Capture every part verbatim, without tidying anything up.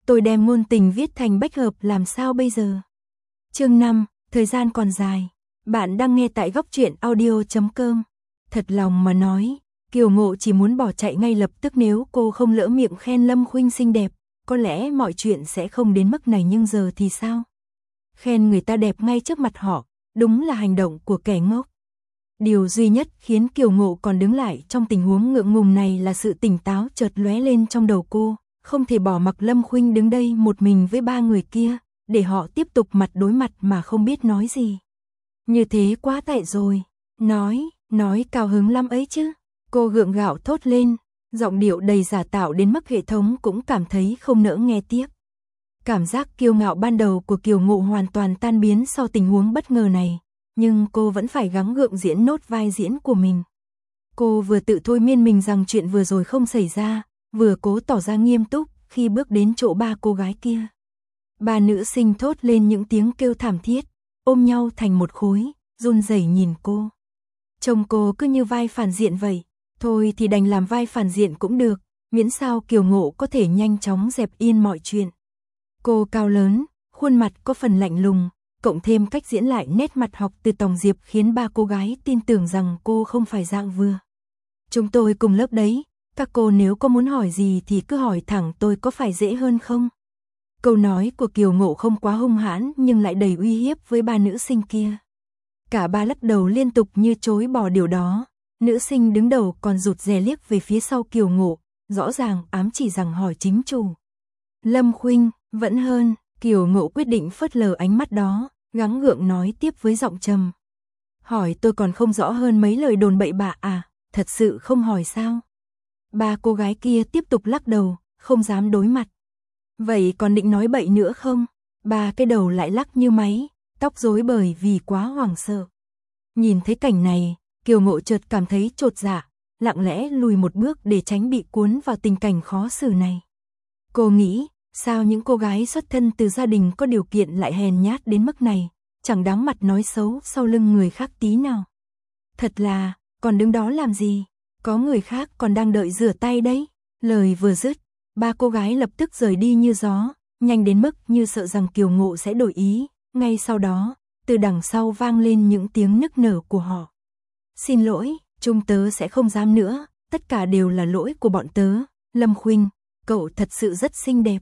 tôi đem ngôn tình viết thành bách hợp làm sao bây giờ? Chương năm, thời gian còn dài. Bạn đang nghe tại góc truyện audio chấm com. Thật lòng mà nói, Kiều Ngộ chỉ muốn bỏ chạy ngay lập tức nếu cô không lỡ miệng khen Lâm Khuynh xinh đẹp, có lẽ mọi chuyện sẽ không đến mức này nhưng giờ thì sao? Khen người ta đẹp ngay trước mặt họ, đúng là hành động của kẻ ngốc. Điều duy nhất khiến Kiều Ngộ còn đứng lại trong tình huống ngượng ngùng này là sự tỉnh táo chợt lóe lên trong đầu cô, không thể bỏ mặc Lâm Khuynh đứng đây một mình với ba người kia, để họ tiếp tục mặt đối mặt mà không biết nói gì. Như thế quá tệ rồi, nói, nói cao hứng lắm ấy chứ. Cô gượng gạo thốt lên, giọng điệu đầy giả tạo đến mức hệ thống cũng cảm thấy không nỡ nghe tiếp. Cảm giác kiêu ngạo ban đầu của Kiều Ngộ hoàn toàn tan biến sau tình huống bất ngờ này, nhưng cô vẫn phải gắng gượng diễn nốt vai diễn của mình. Cô vừa tự thôi miên mình rằng chuyện vừa rồi không xảy ra, vừa cố tỏ ra nghiêm túc khi bước đến chỗ ba cô gái kia. Ba nữ sinh thốt lên những tiếng kêu thảm thiết, ôm nhau thành một khối, run rẩy nhìn cô. Trông cô cứ như vai phản diện vậy, thôi thì đành làm vai phản diện cũng được, miễn sao Kiều Ngộ có thể nhanh chóng dẹp yên mọi chuyện. Cô cao lớn, khuôn mặt có phần lạnh lùng, cộng thêm cách diễn lại nét mặt học từ Tòng Diệp khiến ba cô gái tin tưởng rằng cô không phải dạng vừa. Chúng tôi cùng lớp đấy, các cô nếu có muốn hỏi gì thì cứ hỏi thẳng tôi có phải dễ hơn không? Câu nói của Kiều Ngộ không quá hung hãn nhưng lại đầy uy hiếp với ba nữ sinh kia. Cả ba lắc đầu liên tục như chối bỏ điều đó, nữ sinh đứng đầu còn rụt rè liếc về phía sau Kiều Ngộ, rõ ràng ám chỉ rằng hỏi chính chủ. Lâm Khuynh, vẫn hơn, Kiều Ngộ quyết định phớt lờ ánh mắt đó, gắng gượng nói tiếp với giọng trầm. Hỏi tôi còn không rõ hơn mấy lời đồn bậy bạ à, thật sự không hỏi sao? Ba cô gái kia tiếp tục lắc đầu, không dám đối mặt. Vậy còn định nói bậy nữa không? Ba cái đầu lại lắc như máy, tóc rối bời vì quá hoảng sợ. Nhìn thấy cảnh này, Kiều Ngộ chợt cảm thấy chột dạ, lặng lẽ lùi một bước để tránh bị cuốn vào tình cảnh khó xử này. Cô nghĩ, sao những cô gái xuất thân từ gia đình có điều kiện lại hèn nhát đến mức này, chẳng đáng mặt nói xấu sau lưng người khác tí nào. Thật là, còn đứng đó làm gì? Có người khác còn đang đợi rửa tay đấy. Lời vừa dứt, ba cô gái lập tức rời đi như gió, nhanh đến mức như sợ rằng Kiều Ngộ sẽ đổi ý. Ngay sau đó, từ đằng sau vang lên những tiếng nức nở của họ. Xin lỗi, chúng tớ sẽ không dám nữa, tất cả đều là lỗi của bọn tớ. Lâm Khuynh, cậu thật sự rất xinh đẹp.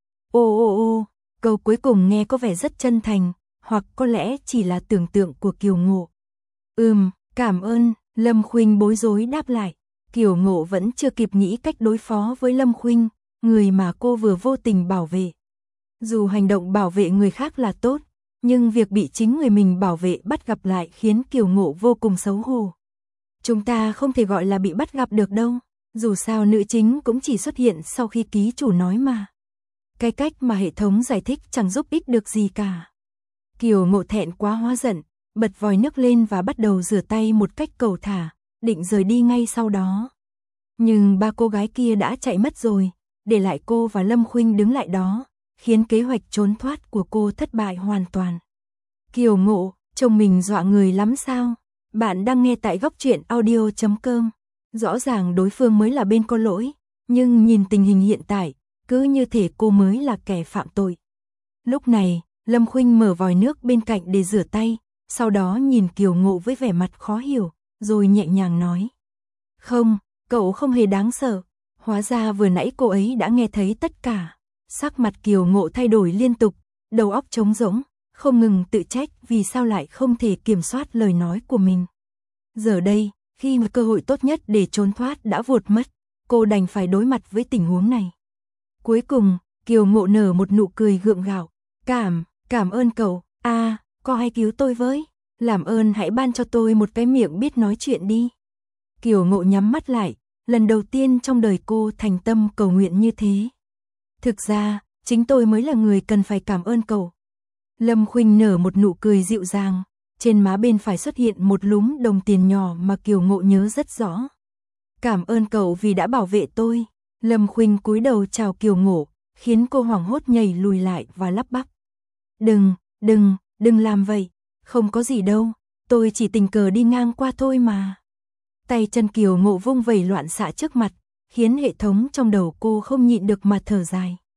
Ô ô ô, câu cuối cùng nghe có vẻ rất chân thành, hoặc có lẽ chỉ là tưởng tượng của Kiều Ngộ. Ừm, cảm ơn, Lâm Khuynh bối rối đáp lại. Kiều Ngộ vẫn chưa kịp nghĩ cách đối phó với Lâm Khuynh, người mà cô vừa vô tình bảo vệ. Dù hành động bảo vệ người khác là tốt, nhưng việc bị chính người mình bảo vệ bắt gặp lại khiến Kiều Ngộ vô cùng xấu hổ. Chúng ta không thể gọi là bị bắt gặp được đâu, dù sao nữ chính cũng chỉ xuất hiện sau khi ký chủ nói mà. Cái cách mà hệ thống giải thích chẳng giúp ích được gì cả. Kiều Ngộ thẹn quá hóa giận, bật vòi nước lên và bắt đầu rửa tay một cách cầu thả, định rời đi ngay sau đó. Nhưng ba cô gái kia đã chạy mất rồi, để lại cô và Lâm Khuynh đứng lại đó, khiến kế hoạch trốn thoát của cô thất bại hoàn toàn. Kiều Ngộ, trông mình dọa người lắm sao? Bạn đang nghe tại góc truyện audio chấm com. Rõ ràng đối phương mới là bên có lỗi, nhưng nhìn tình hình hiện tại, cứ như thể cô mới là kẻ phạm tội. Lúc này, Lâm Khuynh mở vòi nước bên cạnh để rửa tay, sau đó nhìn Kiều Ngộ với vẻ mặt khó hiểu, rồi nhẹ nhàng nói. Không, cậu không hề đáng sợ, hóa ra vừa nãy cô ấy đã nghe thấy tất cả. Sắc mặt Kiều Ngộ thay đổi liên tục, đầu óc trống rỗng, không ngừng tự trách vì sao lại không thể kiểm soát lời nói của mình. Giờ đây, khi mà cơ hội tốt nhất để trốn thoát đã vụt mất, cô đành phải đối mặt với tình huống này. Cuối cùng, Kiều Ngộ nở một nụ cười gượng gạo. Cảm, cảm ơn cậu, a, à, có ai cứu tôi với, làm ơn hãy ban cho tôi một cái miệng biết nói chuyện đi. Kiều Ngộ nhắm mắt lại, lần đầu tiên trong đời cô thành tâm cầu nguyện như thế. Thực ra, chính tôi mới là người cần phải cảm ơn cậu. Lâm Khuynh nở một nụ cười dịu dàng, trên má bên phải xuất hiện một lúm đồng tiền nhỏ mà Kiều Ngộ nhớ rất rõ. Cảm ơn cậu vì đã bảo vệ tôi. Lâm Khuynh cúi đầu chào Kiều Ngộ, khiến cô hoảng hốt nhảy lùi lại và lắp bắp. Đừng, đừng, đừng làm vậy, không có gì đâu, tôi chỉ tình cờ đi ngang qua thôi mà. Tay chân Kiều Ngộ vung vẩy loạn xạ trước mặt, khiến hệ thống trong đầu cô không nhịn được mà thở dài.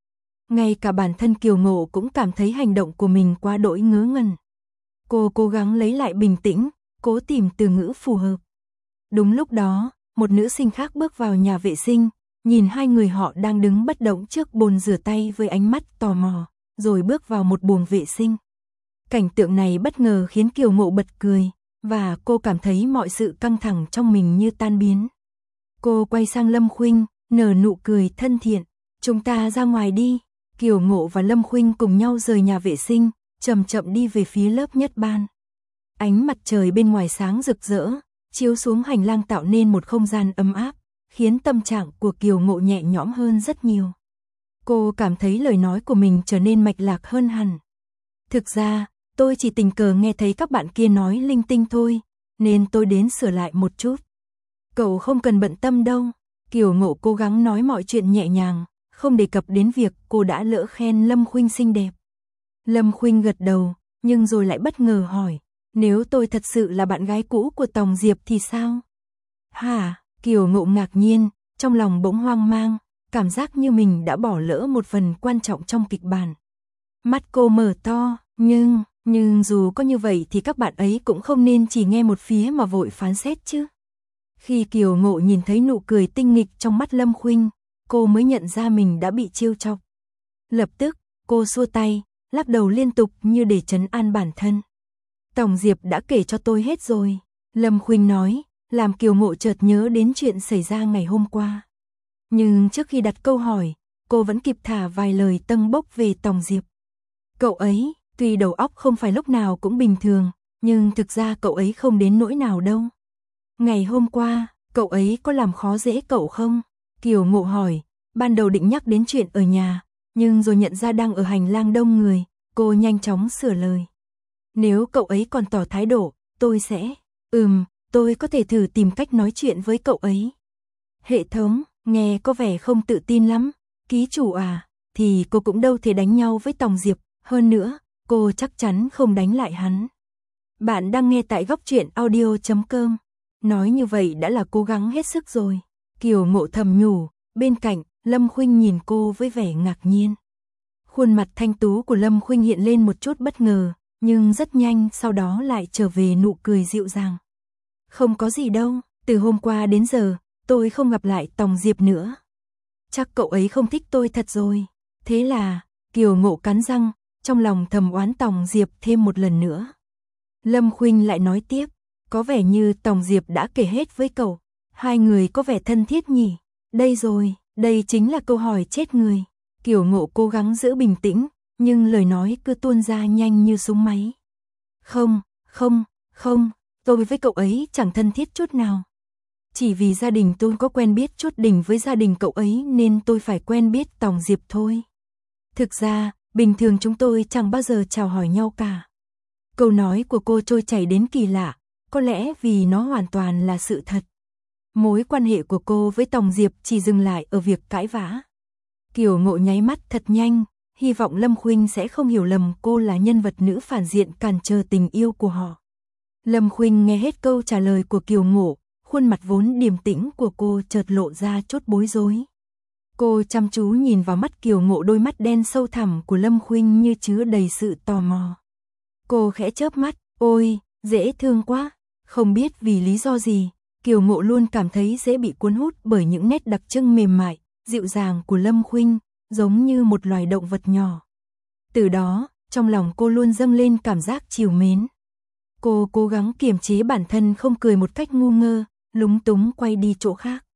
Ngay cả bản thân Kiều Ngộ cũng cảm thấy hành động của mình quá đỗi ngớ ngẩn. Cô cố gắng lấy lại bình tĩnh, cố tìm từ ngữ phù hợp. Đúng lúc đó, một nữ sinh khác bước vào nhà vệ sinh, nhìn hai người họ đang đứng bất động trước bồn rửa tay với ánh mắt tò mò, rồi bước vào một buồng vệ sinh. Cảnh tượng này bất ngờ khiến Kiều Ngộ bật cười, và cô cảm thấy mọi sự căng thẳng trong mình như tan biến. Cô quay sang Lâm Khuynh, nở nụ cười thân thiện, chúng ta ra ngoài đi. Kiều Ngộ và Lâm Khuynh cùng nhau rời nhà vệ sinh, chậm chậm đi về phía lớp nhất ban. Ánh mặt trời bên ngoài sáng rực rỡ, chiếu xuống hành lang tạo nên một không gian ấm áp, khiến tâm trạng của Kiều Ngộ nhẹ nhõm hơn rất nhiều. Cô cảm thấy lời nói của mình trở nên mạch lạc hơn hẳn. Thực ra, tôi chỉ tình cờ nghe thấy các bạn kia nói linh tinh thôi, nên tôi đến sửa lại một chút. Cậu không cần bận tâm đâu. Kiều Ngộ cố gắng nói mọi chuyện nhẹ nhàng, không đề cập đến việc cô đã lỡ khen Lâm Khuynh xinh đẹp. Lâm Khuynh gật đầu, nhưng rồi lại bất ngờ hỏi, nếu tôi thật sự là bạn gái cũ của Tòng Diệp thì sao? Hả? Kiều Ngộ ngạc nhiên, trong lòng bỗng hoang mang, cảm giác như mình đã bỏ lỡ một phần quan trọng trong kịch bản. Mắt cô mở to, nhưng, nhưng dù có như vậy thì các bạn ấy cũng không nên chỉ nghe một phía mà vội phán xét chứ. Khi Kiều Ngộ nhìn thấy nụ cười tinh nghịch trong mắt Lâm Khuynh, cô mới nhận ra mình đã bị trêu chọc. Lập tức, cô xua tay, lắc đầu liên tục như để trấn an bản thân. Tòng Diệp đã kể cho tôi hết rồi, Lâm Khuynh nói, làm Kiều Ngộ chợt nhớ đến chuyện xảy ra ngày hôm qua. Nhưng trước khi đặt câu hỏi, cô vẫn kịp thả vài lời tâng bốc về Tòng Diệp. Cậu ấy, tuy đầu óc không phải lúc nào cũng bình thường, nhưng thực ra cậu ấy không đến nỗi nào đâu. Ngày hôm qua, cậu ấy có làm khó dễ cậu không? Kiều Ngộ hỏi, ban đầu định nhắc đến chuyện ở nhà, nhưng rồi nhận ra đang ở hành lang đông người, cô nhanh chóng sửa lời. Nếu cậu ấy còn tỏ thái độ, tôi sẽ... Ừm, tôi có thể thử tìm cách nói chuyện với cậu ấy. Hệ thống, nghe có vẻ không tự tin lắm. Ký chủ à, thì cô cũng đâu thể đánh nhau với Tòng Diệp, hơn nữa, cô chắc chắn không đánh lại hắn. Bạn đang nghe tại góc truyện audio chấm com. Nói như vậy đã là cố gắng hết sức rồi. Kiều Ngộ thầm nhủ, bên cạnh, Lâm Khuynh nhìn cô với vẻ ngạc nhiên. Khuôn mặt thanh tú của Lâm Khuynh hiện lên một chút bất ngờ, nhưng rất nhanh sau đó lại trở về nụ cười dịu dàng. Không có gì đâu, từ hôm qua đến giờ, tôi không gặp lại Tòng Diệp nữa. Chắc cậu ấy không thích tôi thật rồi. Thế là, Kiều Ngộ cắn răng, trong lòng thầm oán Tòng Diệp thêm một lần nữa. Lâm Khuynh lại nói tiếp, có vẻ như Tòng Diệp đã kể hết với cậu. Hai người có vẻ thân thiết nhỉ? Đây rồi, đây chính là câu hỏi chết người. Kiều Ngộ cố gắng giữ bình tĩnh, nhưng lời nói cứ tuôn ra nhanh như súng máy. Không, không, không, tôi với cậu ấy chẳng thân thiết chút nào. Chỉ vì gia đình tôi có quen biết chút đỉnh với gia đình cậu ấy nên tôi phải quen biết Tòng Diệp thôi. Thực ra, bình thường chúng tôi chẳng bao giờ chào hỏi nhau cả. Câu nói của cô trôi chảy đến kỳ lạ, có lẽ vì nó hoàn toàn là sự thật. Mối quan hệ của cô với Tòng Diệp chỉ dừng lại ở việc cãi vã. Kiều Ngộ nháy mắt thật nhanh, hy vọng Lâm Khuynh sẽ không hiểu lầm cô là nhân vật nữ phản diện cản trở tình yêu của họ. Lâm Khuynh nghe hết câu trả lời của Kiều Ngộ, khuôn mặt vốn điềm tĩnh của cô chợt lộ ra chút bối rối. Cô chăm chú nhìn vào mắt Kiều Ngộ, đôi mắt đen sâu thẳm của Lâm Khuynh như chứa đầy sự tò mò. Cô khẽ chớp mắt, ôi, dễ thương quá. Không biết vì lý do gì, Kiều Ngộ luôn cảm thấy dễ bị cuốn hút bởi những nét đặc trưng mềm mại, dịu dàng của Lâm Khuynh, giống như một loài động vật nhỏ. Từ đó, trong lòng cô luôn dâng lên cảm giác trìu mến. Cô cố gắng kiềm chế bản thân không cười một cách ngu ngơ, lúng túng quay đi chỗ khác.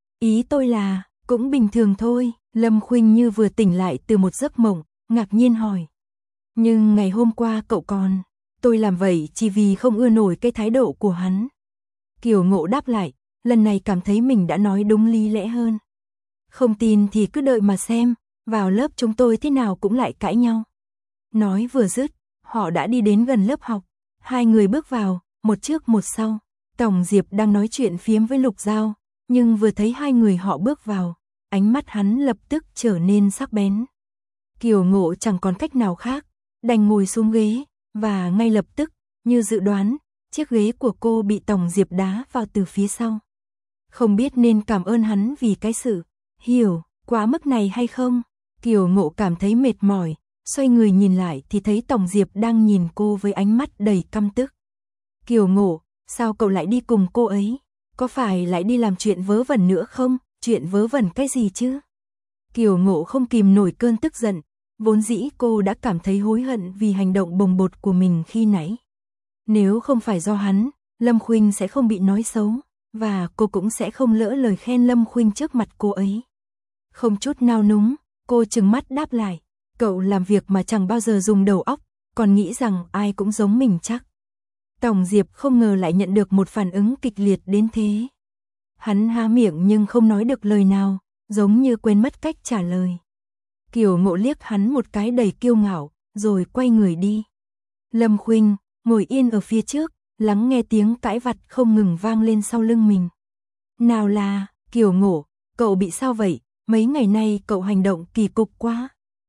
Ý tôi là, cũng bình thường thôi. Lâm Khuynh như vừa tỉnh lại từ một giấc mộng, ngạc nhiên hỏi. Nhưng ngày hôm qua cậu còn... Tôi làm vậy chỉ vì không ưa nổi cái thái độ của hắn. Kiều Ngộ đáp lại, lần này cảm thấy mình đã nói đúng lý lẽ hơn. Không tin thì cứ đợi mà xem, vào lớp chúng tôi thế nào cũng lại cãi nhau. Nói vừa dứt, họ đã đi đến gần lớp học. Hai người bước vào, một trước một sau. Tòng Diệp đang nói chuyện phiếm với Lục Giao, nhưng vừa thấy hai người họ bước vào, ánh mắt hắn lập tức trở nên sắc bén. Kiều Ngộ chẳng còn cách nào khác, đành ngồi xuống ghế, và ngay lập tức, như dự đoán, chiếc ghế của cô bị Tòng Diệp đá vào từ phía sau. Không biết nên cảm ơn hắn vì cái sự hiểu quá mức này hay không. Kiều Ngộ cảm thấy mệt mỏi, xoay người nhìn lại thì thấy Tổng Diệp đang nhìn cô với ánh mắt đầy căm tức. Kiều Ngộ, sao cậu lại đi cùng cô ấy? Có phải lại đi làm chuyện vớ vẩn nữa không? Chuyện vớ vẩn cái gì chứ? Kiều Ngộ không kìm nổi cơn tức giận, vốn dĩ cô đã cảm thấy hối hận vì hành động bồng bột của mình khi nãy. Nếu không phải do hắn, Lâm Khuynh sẽ không bị nói xấu, và cô cũng sẽ không lỡ lời khen Lâm Khuynh trước mặt cô ấy. Không chút nao núng, cô trừng mắt đáp lại, cậu làm việc mà chẳng bao giờ dùng đầu óc, còn nghĩ rằng ai cũng giống mình chắc. Tổng Diệp không ngờ lại nhận được một phản ứng kịch liệt đến thế. Hắn há miệng nhưng không nói được lời nào, giống như quên mất cách trả lời. Kiều Ngộ liếc hắn một cái đầy kiêu ngạo, rồi quay người đi. Lâm Khuynh ngồi yên ở phía trước, lắng nghe tiếng cãi vặt không ngừng vang lên sau lưng mình. Nào là, Kiều Ngộ, cậu bị sao vậy? Mấy ngày nay cậu hành động kỳ cục quá.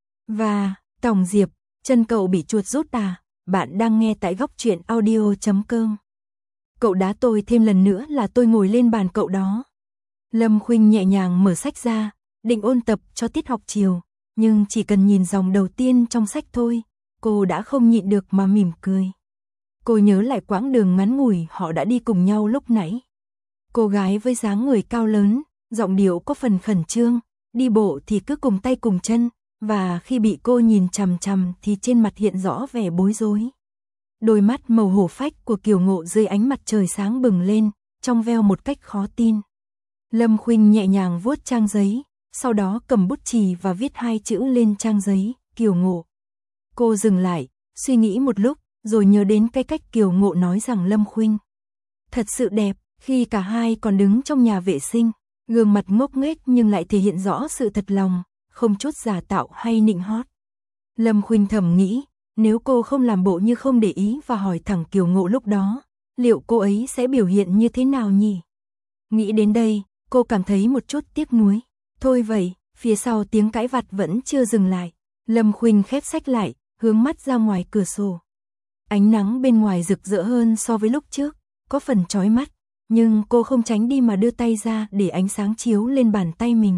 Và, Tổng Diệp, chân cậu bị chuột rút à? Bạn đang nghe tại góc truyện audio chấm com. Cậu đá tôi thêm lần nữa là tôi ngồi lên bàn cậu đó. Lâm Khuynh nhẹ nhàng mở sách ra, định ôn tập cho tiết học chiều, nhưng chỉ cần nhìn dòng đầu tiên trong sách thôi, cô đã không nhịn được mà mỉm cười. Cô nhớ lại quãng đường ngắn ngủi họ đã đi cùng nhau lúc nãy. Cô gái với dáng người cao lớn, giọng điệu có phần khẩn trương, đi bộ thì cứ cùng tay cùng chân, và khi bị cô nhìn chằm chằm thì trên mặt hiện rõ vẻ bối rối. Đôi mắt màu hổ phách của Kiều Ngộ dưới ánh mặt trời sáng bừng lên, trong veo một cách khó tin. Lâm Khuynh nhẹ nhàng vuốt trang giấy, sau đó cầm bút chì và viết hai chữ lên trang giấy, Kiều Ngộ. Cô dừng lại, suy nghĩ một lúc, rồi nhớ đến cái cách Kiều Ngộ nói rằng Lâm Khuynh thật sự đẹp, khi cả hai còn đứng trong nhà vệ sinh, gương mặt ngốc nghếch nhưng lại thể hiện rõ sự thật lòng, không chút giả tạo hay nịnh hót. Lâm Khuynh thầm nghĩ, nếu cô không làm bộ như không để ý và hỏi thẳng Kiều Ngộ lúc đó, liệu cô ấy sẽ biểu hiện như thế nào nhỉ? Nghĩ đến đây, cô cảm thấy một chút tiếc nuối. Thôi vậy, phía sau tiếng cãi vặt vẫn chưa dừng lại. Lâm Khuynh khép sách lại, hướng mắt ra ngoài cửa sổ. Ánh nắng bên ngoài rực rỡ hơn so với lúc trước, có phần chói mắt, nhưng cô không tránh đi mà đưa tay ra để ánh sáng chiếu lên bàn tay mình.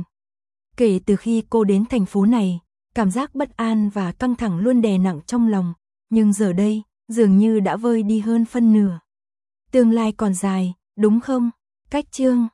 Kể từ khi cô đến thành phố này, cảm giác bất an và căng thẳng luôn đè nặng trong lòng, nhưng giờ đây, dường như đã vơi đi hơn phân nửa. Tương lai còn dài, đúng không? Cách chương